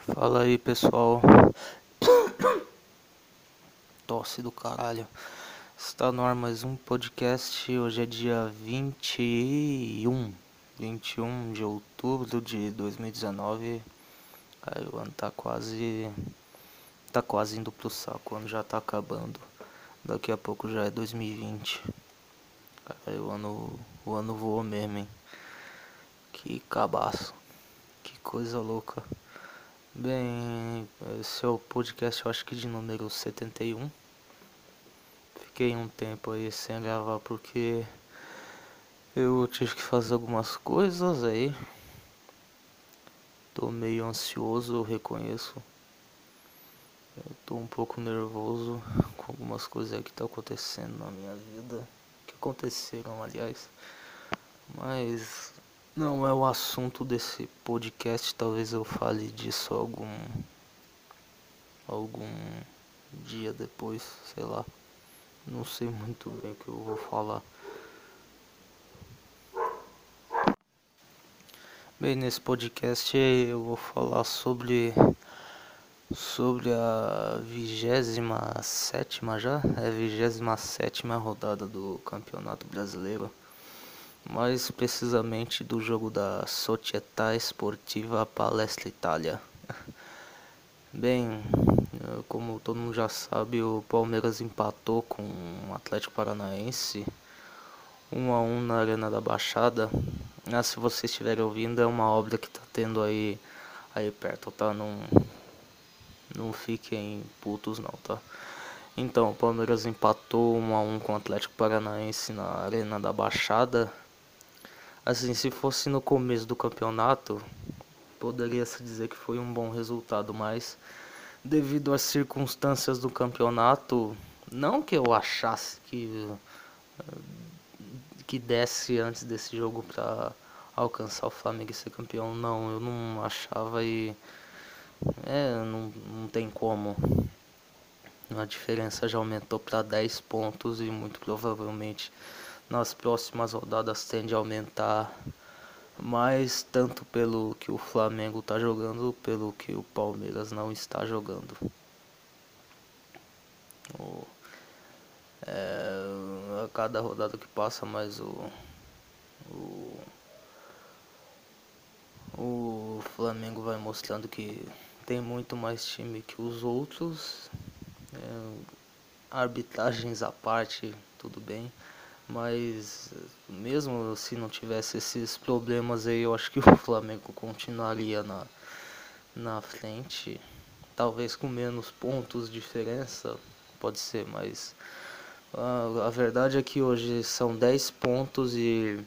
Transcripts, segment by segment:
Fala aí, pessoal. Tosse do caralho. Está no ar mais um podcast. Hoje é dia 21 de outubro de 2019. Aí o ano tá quase indo pro saco. O ano já tá acabando. Daqui a pouco já é 2020. Aí o ano voou mesmo, hein? Que cabaço. Que coisa louca. Bem, esse é o podcast, eu acho que de número 71. Fiquei um tempo aí sem gravar porque eu tive que fazer algumas coisas aí. Tô meio ansioso, eu reconheço. Eu tô um pouco nervoso com algumas coisas aí que tá acontecendo na minha vida. Que aconteceram, aliás. Mas não é o assunto desse podcast. Talvez eu fale disso algum dia depois, sei lá. Não sei muito bem o que eu vou falar. Bem, nesse podcast eu vou falar sobre a 27ª já? É a 27ª rodada do Campeonato Brasileiro. Mais precisamente do jogo da Società Sportiva Palestra Itália. Bem, como todo mundo já sabe, o Palmeiras empatou com o Atlético Paranaense 1-1 na Arena da Baixada. Se vocês estiverem ouvindo, é uma obra que tá tendo aí perto, tá? Não fiquem putos não, tá? Então, o Palmeiras empatou 1-1 com o Atlético Paranaense na Arena da Baixada. Assim, se fosse no começo do campeonato, poderia se dizer que foi um bom resultado, mas devido às circunstâncias do campeonato, não que eu achasse que desse antes desse jogo pra alcançar o Flamengo e ser campeão, não, eu não achava e não tem como. A diferença já aumentou para 10 pontos e muito provavelmente nas próximas rodadas tende a aumentar mais, tanto pelo que o Flamengo está jogando, pelo que o Palmeiras não está jogando. A cada rodada que passa, mais o Flamengo vai mostrando que tem muito mais time que os outros. Arbitragens à parte, tudo bem. Mas mesmo se não tivesse esses problemas aí, eu acho que o Flamengo continuaria na frente. Talvez com menos pontos de diferença, pode ser, mas a verdade é que hoje são 10 pontos e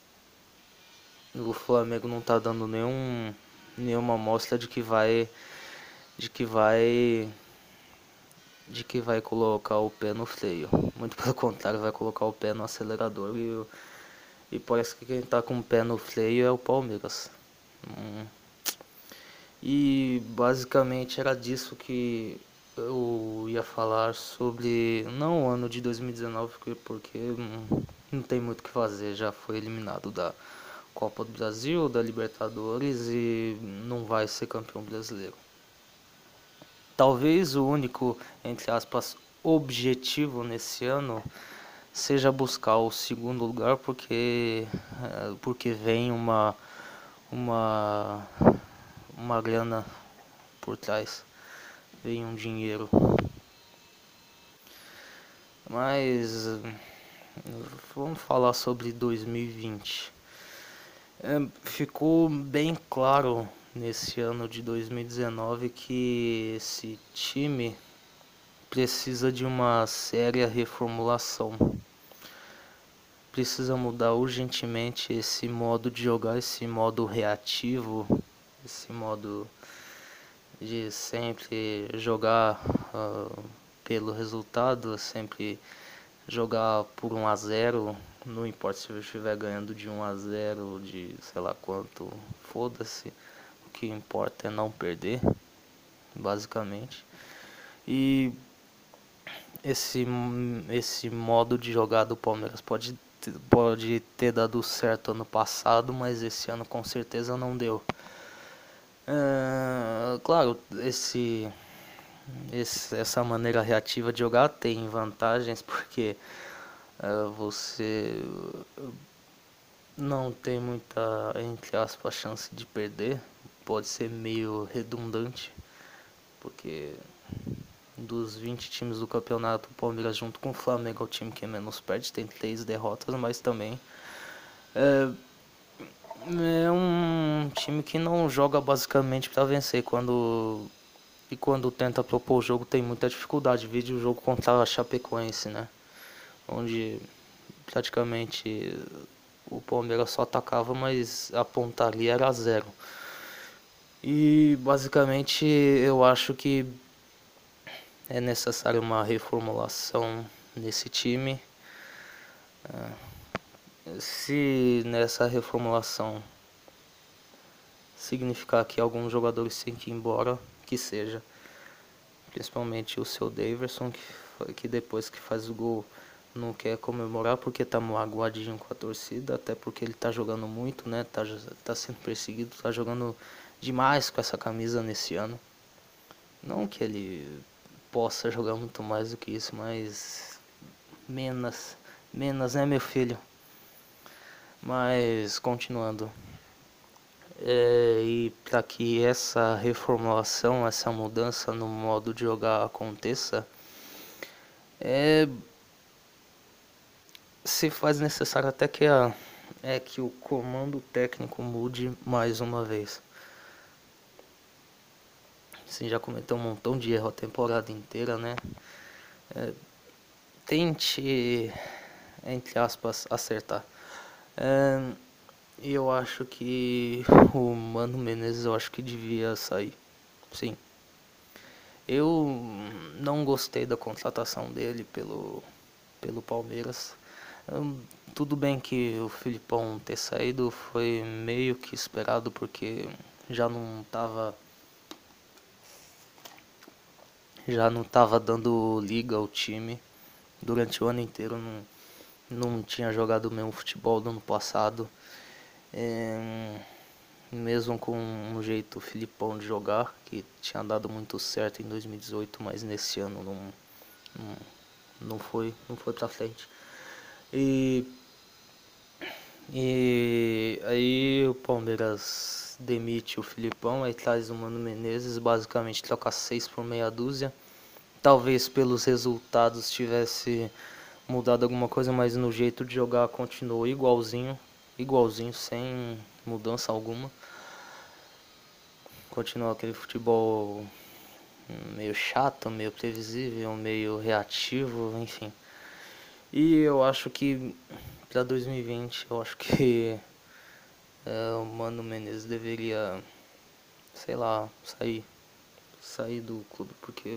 o Flamengo não tá dando nenhuma amostra de que vai de que vai colocar o pé no freio. Muito pelo contrário, vai colocar o pé no acelerador e parece que quem tá com o pé no freio é o Palmeiras. E basicamente era disso que eu ia falar sobre, não o ano de 2019, porque não tem muito o que fazer, já foi eliminado da Copa do Brasil, da Libertadores e não vai ser campeão brasileiro. Talvez o único, entre aspas, objetivo nesse ano seja buscar o segundo lugar, porque vem uma, uma grana por trás, vem um dinheiro. Mas vamos falar sobre 2020. Ficou bem claro nesse ano de 2019 que esse time precisa de uma séria reformulação. Precisa mudar urgentemente esse modo de jogar, esse modo reativo, esse modo de sempre jogar pelo resultado, sempre jogar por 1-0, não importa se eu estiver ganhando de 1-0, de sei lá quanto, foda-se. O que importa é não perder, basicamente. E esse modo de jogar do Palmeiras pode ter dado certo ano passado, mas esse ano com certeza não deu. Claro, essa maneira reativa de jogar tem vantagens porque você não tem muita, entre aspas, chance de perder. Pode ser meio redundante, porque dos 20 times do campeonato, o Palmeiras junto com o Flamengo é o time que menos perde, tem 3 derrotas, mas também é, é um time que não joga basicamente para vencer. Quando tenta propor o jogo tem muita dificuldade. Vídeo o jogo contra a Chapecoense, né? Onde praticamente o Palmeiras só atacava, mas a pontaria era zero. E basicamente eu acho que é necessário uma reformulação nesse time. Se nessa reformulação significar que alguns jogadores têm que ir embora, que seja. Principalmente o seu Daverson, que depois que faz o gol não quer comemorar porque tá magoadinho com a torcida, até porque ele tá jogando muito, né? Tá sendo perseguido, tá jogando demais com essa camisa nesse ano. Não que ele possa jogar muito mais do que isso, mas menos, né, meu filho? Mas continuando. E para que essa reformulação, essa mudança no modo de jogar aconteça, se faz necessário até que o comando técnico mude mais uma vez. Você já cometeu um montão de erro a temporada inteira, né? Tente, entre aspas, acertar. E eu acho que o Mano Menezes eu acho que devia sair. Sim. Eu não gostei da contratação dele pelo Palmeiras. Tudo bem que o Filipão ter saído foi meio que esperado porque já não tava dando liga ao time durante o ano inteiro, não tinha jogado o mesmo futebol do ano passado. Mesmo com um jeito Filipão de jogar, que tinha dado muito certo em 2018, mas nesse ano não foi pra frente. E aí o Palmeiras demite o Filipão, aí traz o Mano Menezes, basicamente troca 6 por meia dúzia. Talvez pelos resultados tivesse mudado alguma coisa, mas no jeito de jogar continuou igualzinho, sem mudança alguma. Continuou aquele futebol meio chato, meio previsível, meio reativo, enfim. E eu acho que para 2020, eu acho que o Mano Menezes deveria, sei lá, sair do clube, porque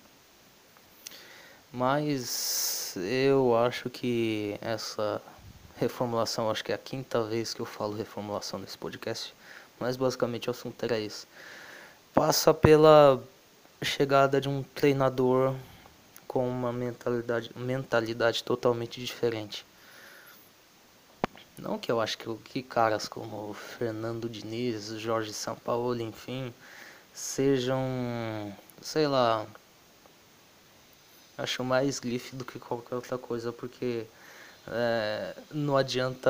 mas eu acho que essa reformulação, acho que é a quinta vez que eu falo reformulação nesse podcast, mas basicamente o assunto era esse. Passa pela chegada de um treinador com uma mentalidade totalmente diferente. Não que eu acho que caras como Fernando Diniz, Jorge Sampaoli, enfim, sejam, sei lá, acho mais glife do que qualquer outra coisa, porque não adianta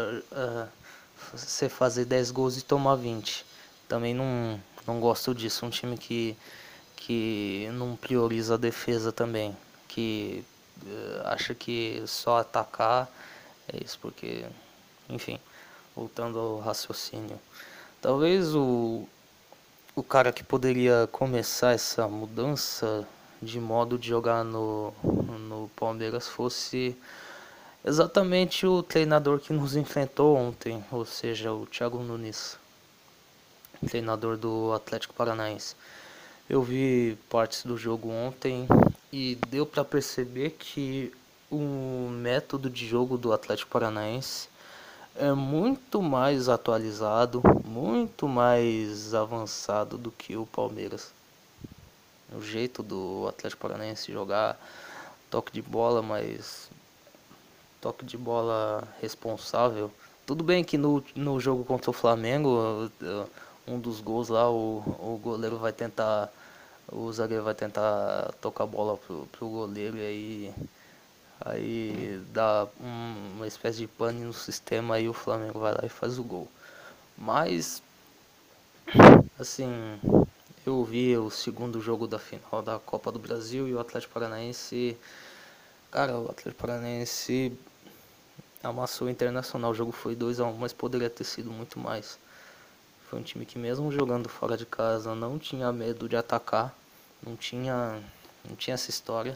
você fazer 10 gols e tomar 20. Também não gosto disso. Um time que não prioriza a defesa também, que acha que só atacar é isso, porque, enfim, voltando ao raciocínio, talvez o cara que poderia começar essa mudança de modo de jogar no Palmeiras fosse exatamente o treinador que nos enfrentou ontem, ou seja, o Thiago Nunes, treinador do Atlético Paranaense. Eu vi partes do jogo ontem e deu para perceber que o método de jogo do Atlético Paranaense é muito mais atualizado, muito mais avançado do que o Palmeiras. O jeito do Atlético Paranaense jogar, toque de bola, mas toque de bola responsável. Tudo bem que no jogo contra o Flamengo um dos gols lá, o goleiro vai tentar, o zagueiro vai tentar tocar a bola pro goleiro e aí dá uma espécie de pane no sistema, aí o Flamengo vai lá e faz o gol. Mas, assim, eu vi o segundo jogo da final da Copa do Brasil e o Atlético Paranaense, cara, o Atlético Paranaense amassou o Internacional. O jogo foi 2-1, mas poderia ter sido muito mais. Foi um time que mesmo jogando fora de casa não tinha medo de atacar, não tinha essa história.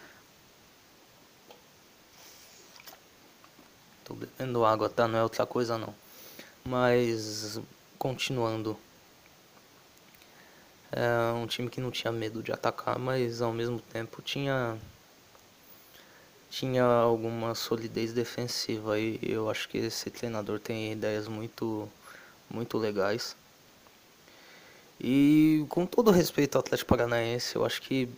Tô bebendo água, tá? Não é outra coisa não. Mas, continuando. É um time que não tinha medo de atacar, mas ao mesmo tempo tinha alguma solidez defensiva. E eu acho que esse treinador tem ideias muito legais. E com todo respeito ao Atlético Paranaense, eu acho que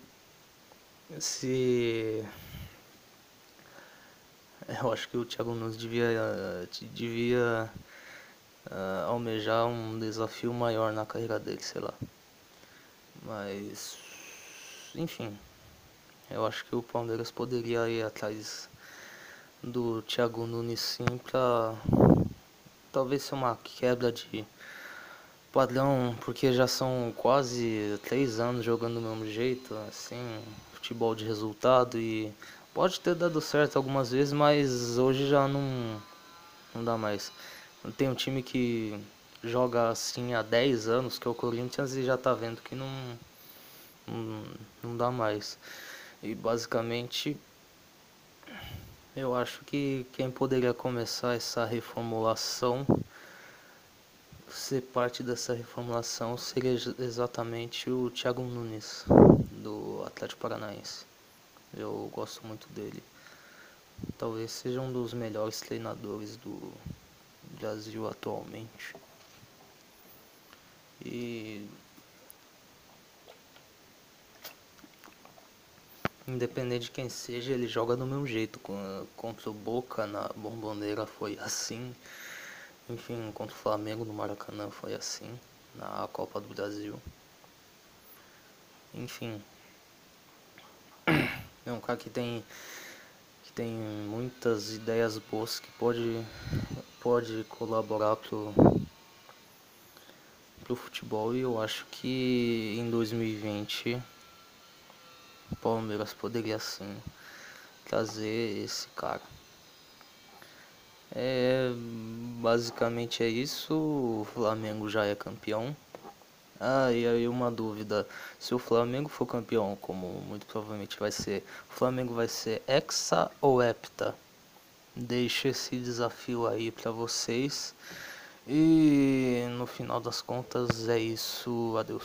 o Thiago Nunes devia almejar um desafio maior na carreira dele, sei lá. Mas, enfim, eu acho que o Palmeiras poderia ir atrás do Thiago Nunes sim, pra talvez ser uma quebra de padrão, porque já são quase 3 anos jogando do mesmo jeito, assim, futebol de resultado, e pode ter dado certo algumas vezes, mas hoje já não dá mais. Tem um time que joga assim há 10 anos, que é o Corinthians, e já tá vendo que não dá mais. E basicamente eu acho que quem poderia começar essa reformulação, ser parte dessa reformulação, seria exatamente o Thiago Nunes, do Atlético Paranaense. Eu gosto muito dele. Talvez seja um dos melhores treinadores do Brasil atualmente. E independente de quem seja, ele joga do mesmo jeito. Contra o Boca na Bombonera foi assim. Enfim, contra o Flamengo no Maracanã foi assim. Na Copa do Brasil. Enfim, é um cara que tem muitas ideias boas, que pode colaborar pro futebol, e eu acho que em 2020 o Palmeiras poderia sim trazer esse cara. Basicamente é isso. O Flamengo já é campeão. E aí uma dúvida: se o Flamengo for campeão, como muito provavelmente vai ser, o Flamengo vai ser hexa ou hepta? Deixo esse desafio aí pra vocês. E no final das contas é isso. Adeus.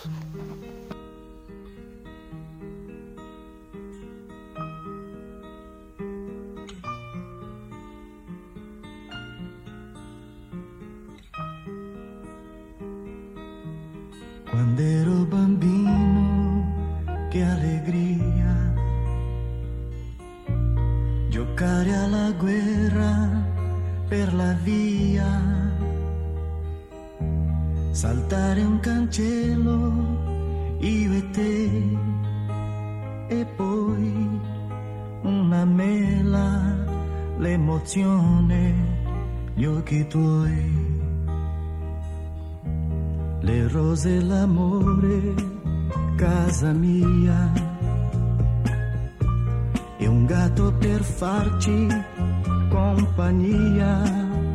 Quando ero bambino, che allegria giocare alla guerra per la via, saltare un cancello, io e te, e poi una mela, l'emozione, gli occhi tuoi. Le rose, l'amore, casa mia, e un gatto per farci compagnia.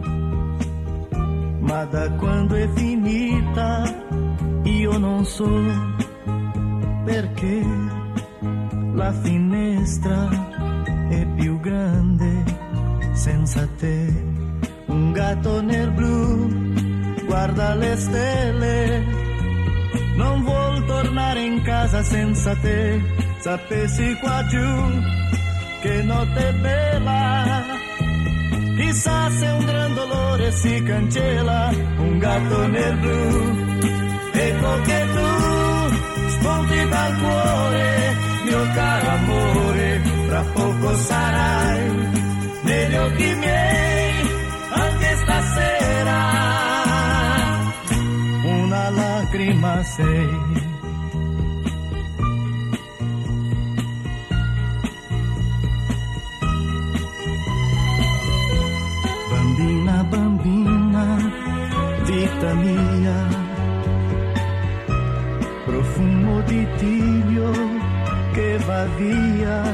Ma da quando è finita io non so perché la finestra è più grande senza te. Un gatto nel blu guarda le stelle, non vuol tornare in casa senza te. Sapessi qua giù che notte bella, chissà se un gran dolore si cancella. Un gatto nel blu, ecco che tu spunti dal cuore, mio caro amore, fra poco sarai negli occhi miei anche stasera. Una lacrima sei. Bambina, bambina, vita mia, profumo di Dio che va via.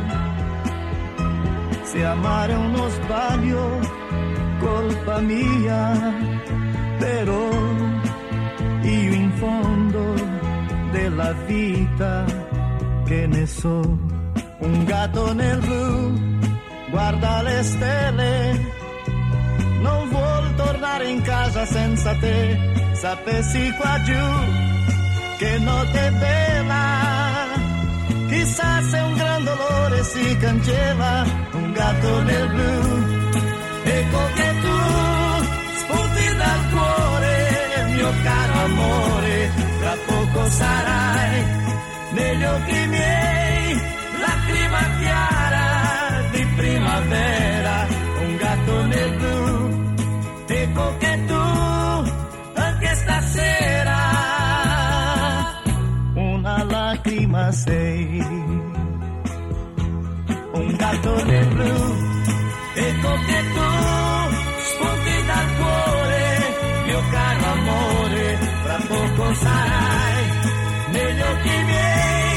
Se amare è uno sbaglio, colpa mia, però io in fondo della vita che ne so. Un gatto nel blu guarda le stelle, non vuol tornare in casa senza te. Sapessi qua giù che notte bella, chissà se un gran dolore si cancella. Un gatto nel blu, ecco che tu spunti dal cuore, mio caro amore, tra poco sarai negli occhi miei, lacrima chiara di primavera. Un gatto nel blu, ecco che tu anche stasera una lacrima sei. Un gatto nel blu, ecco che tu spunti dal cuore, mio caro amore, fra poco sarai negli occhi miei,